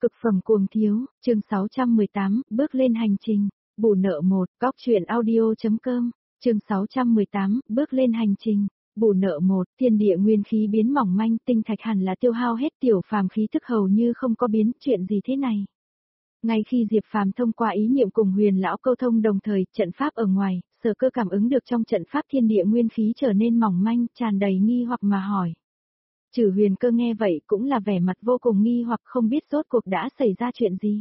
Cực phẩm cuồng thiếu, chương 618, bước lên hành trình, bù nợ 1, góc truyện audio.com, chương 618, bước lên hành trình, bù nợ 1, thiên địa nguyên khí biến mỏng manh, tinh thạch hẳn là tiêu hao hết, Tiểu Phàm khí thức hầu như không có biến, chuyện gì thế này? Ngay khi Diệp Phàm thông qua ý niệm cùng Huyền lão câu thông đồng thời, trận pháp ở ngoài, Sở Cơ cảm ứng được trong trận pháp thiên địa nguyên khí trở nên mỏng manh, tràn đầy nghi hoặc mà hỏi. Trừ Huyền Cơ nghe vậy cũng là vẻ mặt vô cùng nghi hoặc không biết rốt cuộc đã xảy ra chuyện gì.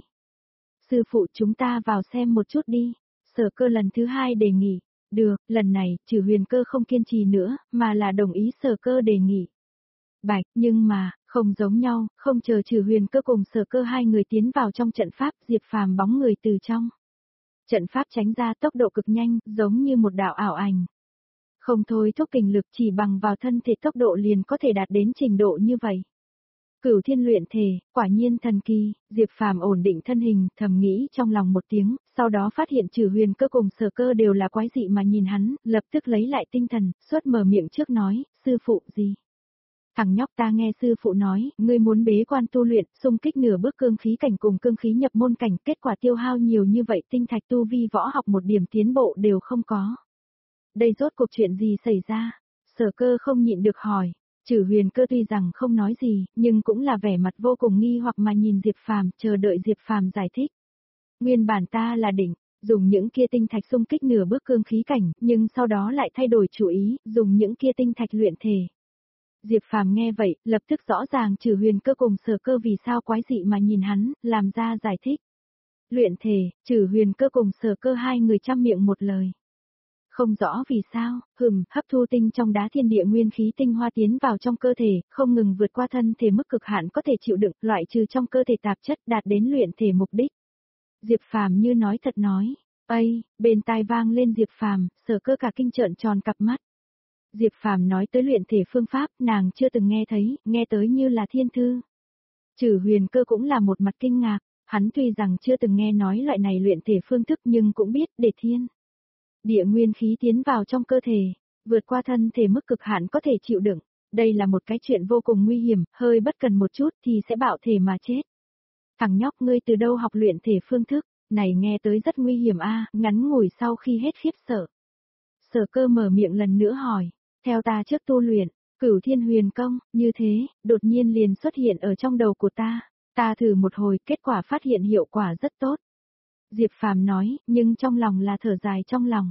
Sư phụ, chúng ta vào xem một chút đi. Sở Cơ lần thứ hai đề nghị. Được, lần này, Trừ Huyền Cơ không kiên trì nữa, mà là đồng ý Sở Cơ đề nghị. Bạch, nhưng mà, không giống nhau, không chờ Trừ Huyền Cơ cùng Sở Cơ hai người tiến vào trong trận pháp, Diệp Phàm bóng người từ trong trận pháp tránh ra, tốc độ cực nhanh, giống như một đạo ảo ảnh. Không thôi thúc kình lực, chỉ bằng vào thân thể tốc độ liền có thể đạt đến trình độ như vậy. Cửu thiên luyện thể, quả nhiên thần kỳ. Diệp Phàm ổn định thân hình, thầm nghĩ trong lòng một tiếng, sau đó phát hiện Trừ Huyền Cơ cùng Sở Cơ đều là quái dị mà nhìn hắn, lập tức lấy lại tinh thần, suốt mở miệng trước nói, sư phụ gì? Thằng nhóc, ta nghe sư phụ nói, ngươi muốn bế quan tu luyện, xung kích nửa bước cương khí cảnh cùng cương khí nhập môn cảnh, kết quả tiêu hao nhiều như vậy, tinh thạch tu vi võ học một điểm tiến bộ đều không có. Đây rốt cuộc chuyện gì xảy ra? Sở Cơ không nhịn được hỏi. Trừ Huyền Cơ tuy rằng không nói gì, nhưng cũng là vẻ mặt vô cùng nghi hoặc mà nhìn Diệp Phàm, chờ đợi Diệp Phàm giải thích. Nguyên bản ta là định dùng những kia tinh thạch xung kích nửa bước cương khí cảnh, nhưng sau đó lại thay đổi chủ ý, dùng những kia tinh thạch luyện thể. Diệp Phàm nghe vậy, lập tức rõ ràng Trừ Huyền Cơ cùng Sở Cơ vì sao quái dị mà nhìn hắn, làm ra giải thích. Luyện thể, Trừ Huyền Cơ cùng Sở Cơ hai người trăm miệng một lời. Không rõ vì sao, hấp thu tinh trong đá thiên địa nguyên khí tinh hoa tiến vào trong cơ thể, không ngừng vượt qua thân thể mức cực hạn có thể chịu đựng, loại trừ trong cơ thể tạp chất, đạt đến luyện thể mục đích. Diệp Phàm như nói thật nói. Ây, bên tai vang lên Diệp Phàm, Sở Cơ cả kinh trợn tròn cặp mắt. Diệp Phàm nói tới luyện thể phương pháp, nàng chưa từng nghe thấy, nghe tới như là thiên thư. Trừ Huyền Cơ cũng là một mặt kinh ngạc, hắn tuy rằng chưa từng nghe nói loại này luyện thể phương thức nhưng cũng biết để thiên địa nguyên khí tiến vào trong cơ thể, vượt qua thân thể mức cực hạn có thể chịu đựng. Đây là một cái chuyện vô cùng nguy hiểm, hơi bất cần một chút thì sẽ bạo thể mà chết. Thằng nhóc, ngươi từ đâu học luyện thể phương thức, này nghe tới rất nguy hiểm a. Ngắn ngủi sau khi hết khiếp sợ. Sở Cơ mở miệng lần nữa hỏi, theo ta trước tu luyện, Cửu Thiên Huyền Công, như thế, đột nhiên liền xuất hiện ở trong đầu của ta thử một hồi, kết quả phát hiện hiệu quả rất tốt. Diệp Phàm nói, nhưng trong lòng là thở dài trong lòng.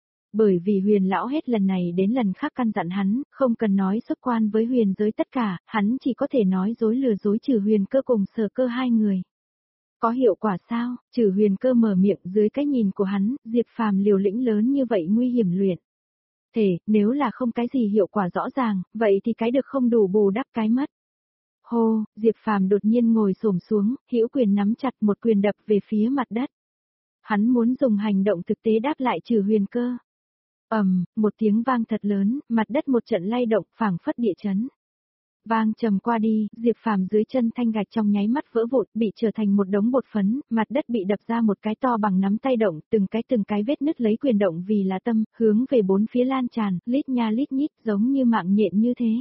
Bởi vì Huyền lão hết lần này đến lần khác căn dặn hắn, không cần nói xuất quan với huyền giới tất cả, hắn chỉ có thể nói dối lừa dối Trừ Huyền Cơ cùng Sở Cơ hai người. Có hiệu quả sao? Trừ Huyền Cơ mở miệng, dưới cái nhìn của hắn, Diệp Phàm liều lĩnh lớn như vậy nguy hiểm luyện thể, nếu là không cái gì hiệu quả rõ ràng, vậy thì cái được không đủ bù đắp cái mất. Hô, Diệp Phàm đột nhiên ngồi xổm xuống, hữu quyền nắm chặt, một quyền đập về phía mặt đất. Hắn muốn dùng hành động thực tế đáp lại Trừ Huyền Cơ. Một tiếng vang thật lớn, mặt đất một trận lay động, phảng phất địa chấn. Vang trầm qua đi, Diệp Phàm dưới chân thanh gạch trong nháy mắt vỡ vụn, bị trở thành một đống bột phấn, mặt đất bị đập ra một cái to bằng nắm tay động, từng cái vết nứt lấy quyền động vì là tâm, hướng về bốn phía lan tràn, lít nha lít nhít, giống như mạng nhện như thế.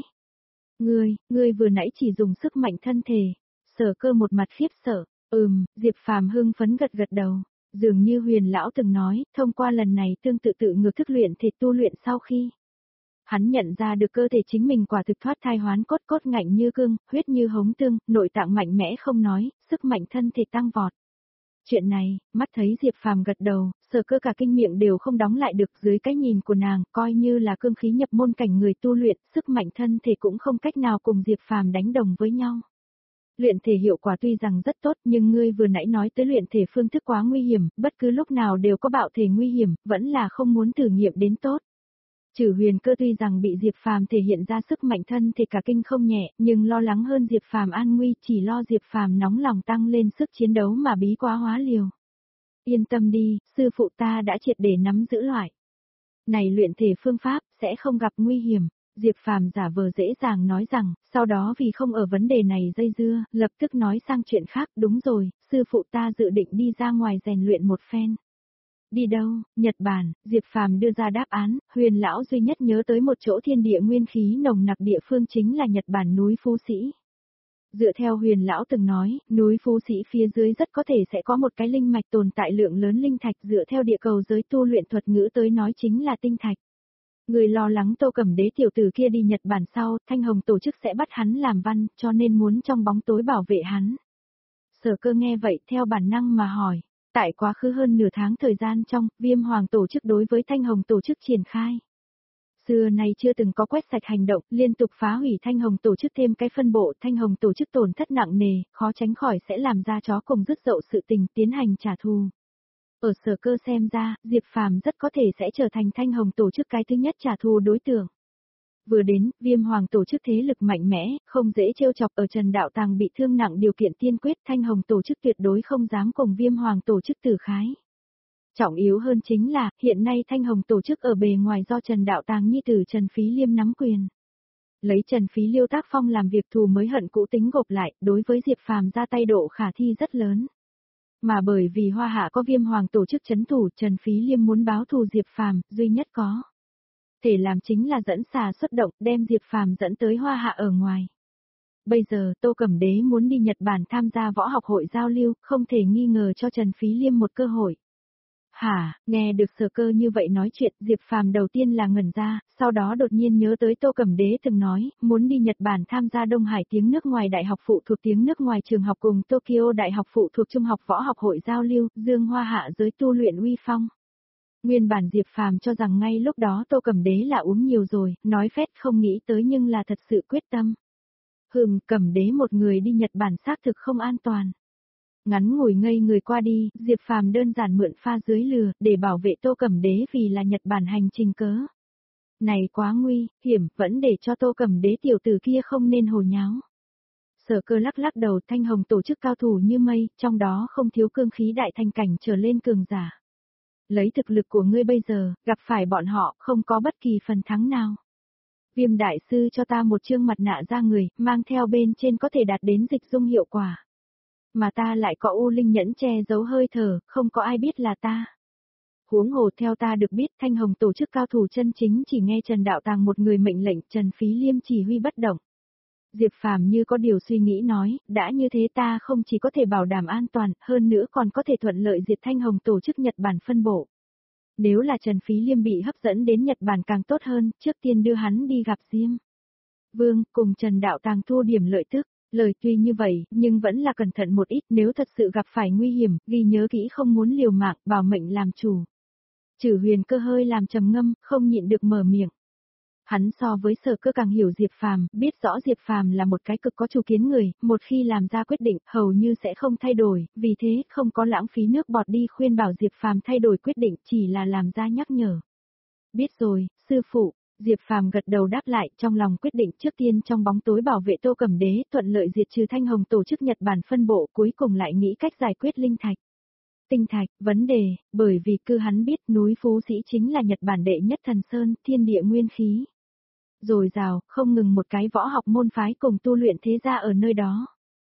Ngươi vừa nãy chỉ dùng sức mạnh thân thể. Sở Cơ một mặt khiếp sợ. Diệp Phàm hưng phấn gật gật đầu. Dường như Huyền lão từng nói, thông qua lần này tương tự tự ngược thức luyện thể tu luyện sau khi hắn nhận ra được cơ thể chính mình quả thực thoát thai hoán cốt, cốt ngạnh như cương, huyết như hống tương, nội tạng mạnh mẽ không nói, sức mạnh thân thể tăng vọt. Chuyện này, mắt thấy Diệp Phàm gật đầu, Sở Cơ cả kinh miệng đều không đóng lại được, dưới cái nhìn của nàng, coi như là cương khí nhập môn cảnh người tu luyện, sức mạnh thân thể cũng không cách nào cùng Diệp Phàm đánh đồng với nhau. Luyện thể hiệu quả tuy rằng rất tốt, nhưng ngươi vừa nãy nói tới luyện thể phương thức quá nguy hiểm, bất cứ lúc nào đều có bạo thể nguy hiểm, vẫn là không muốn thử nghiệm đến tốt. Trừ Huyền Cơ tuy rằng bị Diệp Phàm thể hiện ra sức mạnh thân thể cả kinh không nhẹ, nhưng lo lắng hơn Diệp Phàm an nguy, chỉ lo Diệp Phàm nóng lòng tăng lên sức chiến đấu mà bí quá hóa liều. Yên tâm đi, sư phụ ta đã triệt để nắm giữ loại này luyện thể phương pháp, sẽ không gặp nguy hiểm. Diệp Phàm giả vờ dễ dàng nói rằng, sau đó vì không ở vấn đề này dây dưa, lập tức nói sang chuyện khác, đúng rồi, sư phụ ta dự định đi ra ngoài rèn luyện một phen. Đi đâu? Nhật Bản. Diệp Phàm đưa ra đáp án, Huyền lão duy nhất nhớ tới một chỗ thiên địa nguyên khí nồng nặc địa phương chính là Nhật Bản núi Phú Sĩ. Dựa theo Huyền lão từng nói, núi Phú Sĩ phía dưới rất có thể sẽ có một cái linh mạch tồn tại lượng lớn linh thạch, dựa theo địa cầu giới tu luyện thuật ngữ tới nói chính là tinh thạch. Người lo lắng Tô Cẩm Đế tiểu tử kia đi Nhật Bản sau, Thanh Hồng tổ chức sẽ bắt hắn làm văn, cho nên muốn trong bóng tối bảo vệ hắn. Sở Cơ nghe vậy theo bản năng mà hỏi, tại quá khứ hơn nửa tháng thời gian trong, Viêm Hoàng tổ chức đối với Thanh Hồng tổ chức triển khai. Xưa nay chưa từng có quét sạch hành động, liên tục phá hủy Thanh Hồng tổ chức thêm cái phân bộ, Thanh Hồng tổ chức tổn thất nặng nề, khó tránh khỏi sẽ làm ra chó cùng rứt dậu sự tình tiến hành trả thù. Ở Sở Cơ xem ra, Diệp Phàm rất có thể sẽ trở thành Thanh Hồng tổ chức cái thứ nhất trả thù đối tượng. Vừa đến, Viêm Hoàng tổ chức thế lực mạnh mẽ, không dễ trêu chọc, ở Trần Đạo Tàng bị thương nặng điều kiện tiên quyết, Thanh Hồng tổ chức tuyệt đối không dám cùng Viêm Hoàng tổ chức tử khái. Trọng yếu hơn chính là, hiện nay Thanh Hồng tổ chức ở bề ngoài do Trần Đạo Tàng nhi tử Trần Phí Liêm nắm quyền. Lấy Trần Phí Liêu tác phong làm việc thù mới hận cũ tính gộp lại, đối với Diệp Phàm ra tay độ khả thi rất lớn. Mà bởi vì Hoa Hạ có Viêm Hoàng tổ chức trấn thủ, Trần Phí Liêm muốn báo thù Diệp Phàm, duy nhất có thể làm chính là dẫn xà xuất động, đem Diệp Phàm dẫn tới Hoa Hạ ở ngoài. Bây giờ, Tô Cẩm Đế muốn đi Nhật Bản tham gia võ học hội giao lưu, không thể nghi ngờ cho Trần Phí Liêm một cơ hội. Hả, nghe được Sở Cơ như vậy nói chuyện, Diệp Phàm đầu tiên là ngẩn ra, sau đó đột nhiên nhớ tới Tô Cẩm Đế từng nói, muốn đi Nhật Bản tham gia Đông Hải tiếng nước ngoài đại học phụ thuộc tiếng nước ngoài trường học cùng Tokyo đại học phụ thuộc trung học võ học hội giao lưu, dương Hoa Hạ giới tu luyện uy phong. Nguyên bản Diệp Phàm cho rằng ngay lúc đó Tô Cẩm Đế là uống nhiều rồi, nói phét không nghĩ tới nhưng là thật sự quyết tâm. Cẩm Đế một người đi Nhật Bản xác thực không an toàn. Ngắn ngủi ngây người qua đi, Diệp Phàm đơn giản mượn pha dưới lừa, để bảo vệ Tô Cẩm Đế vì là Nhật Bản hành trình cớ. Này quá nguy hiểm, vẫn để cho Tô Cẩm Đế tiểu tử kia không nên hồ nháo. Sở Cơ lắc lắc đầu, Thanh Hồng tổ chức cao thủ như mây, trong đó không thiếu cương khí đại thành cảnh trở lên cường giả. Lấy thực lực của ngươi bây giờ, gặp phải bọn họ, không có bất kỳ phần thắng nào. Viêm đại sư cho ta một chương mặt nạ ra người, mang theo bên trên có thể đạt đến dịch dung hiệu quả. Mà ta lại có U Linh nhẫn che giấu hơi thở, không có ai biết là ta. Huống hồ theo ta được biết, Thanh Hồng tổ chức cao thủ chân chính chỉ nghe Trần Đạo Tàng một người mệnh lệnh, Trần Phí Liêm chỉ huy bất động. Diệp Phàm như có điều suy nghĩ nói, đã như thế ta không chỉ có thể bảo đảm an toàn, hơn nữa còn có thể thuận lợi diệt Thanh Hồng tổ chức Nhật Bản phân bộ. Nếu là Trần Phí Liêm bị hấp dẫn đến Nhật Bản càng tốt hơn, trước tiên đưa hắn đi gặp Diêm Vương, cùng Trần Đạo Tàng thu điểm lợi tức. Lời tuy như vậy, nhưng vẫn là cẩn thận một ít, nếu thật sự gặp phải nguy hiểm, ghi nhớ kỹ không muốn liều mạng, bảo mệnh làm chủ. Trử Huyền Cơ hơi làm trầm ngâm, không nhịn được mở miệng. Hắn so với Sở Cơ càng hiểu Diệp Phàm, biết rõ Diệp Phàm là một cái cực có chủ kiến người, một khi làm ra quyết định, hầu như sẽ không thay đổi, vì thế không có lãng phí nước bọt đi khuyên bảo Diệp Phàm thay đổi quyết định, chỉ là làm ra nhắc nhở. Biết rồi, sư phụ. Diệp Phàm gật đầu đáp lại, trong lòng quyết định trước tiên trong bóng tối bảo vệ Tô Cẩm Đế, thuận lợi diệt trừ Thanh Hồng tổ chức Nhật Bản phân bộ, cuối cùng lại nghĩ cách giải quyết linh thạch. Tinh thạch, vấn đề, bởi vì cứ hắn biết núi Phú Sĩ chính là Nhật Bản đệ nhất thần sơn, thiên địa nguyên khí. Dồi dào, không ngừng một cái võ học môn phái cùng tu luyện thế gia ở nơi đó.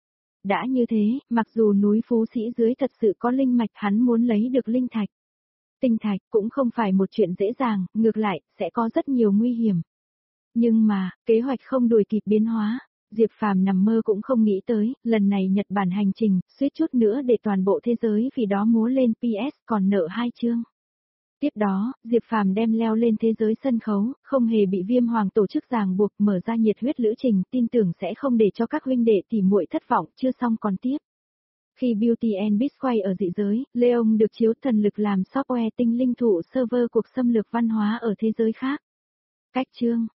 Đã như thế, mặc dù núi Phú Sĩ dưới thật sự có linh mạch, hắn muốn lấy được linh thạch. Tinh thạch cũng không phải một chuyện dễ dàng, ngược lại, sẽ có rất nhiều nguy hiểm. Nhưng mà, kế hoạch không đuổi kịp biến hóa, Diệp Phàm nằm mơ cũng không nghĩ tới, lần này Nhật Bản hành trình, suýt chút nữa để toàn bộ thế giới vì đó múa lên PS còn nợ 2 chương. Tiếp đó, Diệp Phàm đem leo lên thế giới sân khấu, không hề bị Viêm Hoàng tổ chức ràng buộc, mở ra nhiệt huyết lữ trình, tin tưởng sẽ không để cho các huynh đệ tỉ muội thất vọng, chưa xong còn tiếp. Khi Beauty and Beast quay ở dị giới, Leon được chiếu thần lực làm software tinh linh thụ server cuộc xâm lược văn hóa ở thế giới khác. Cách chương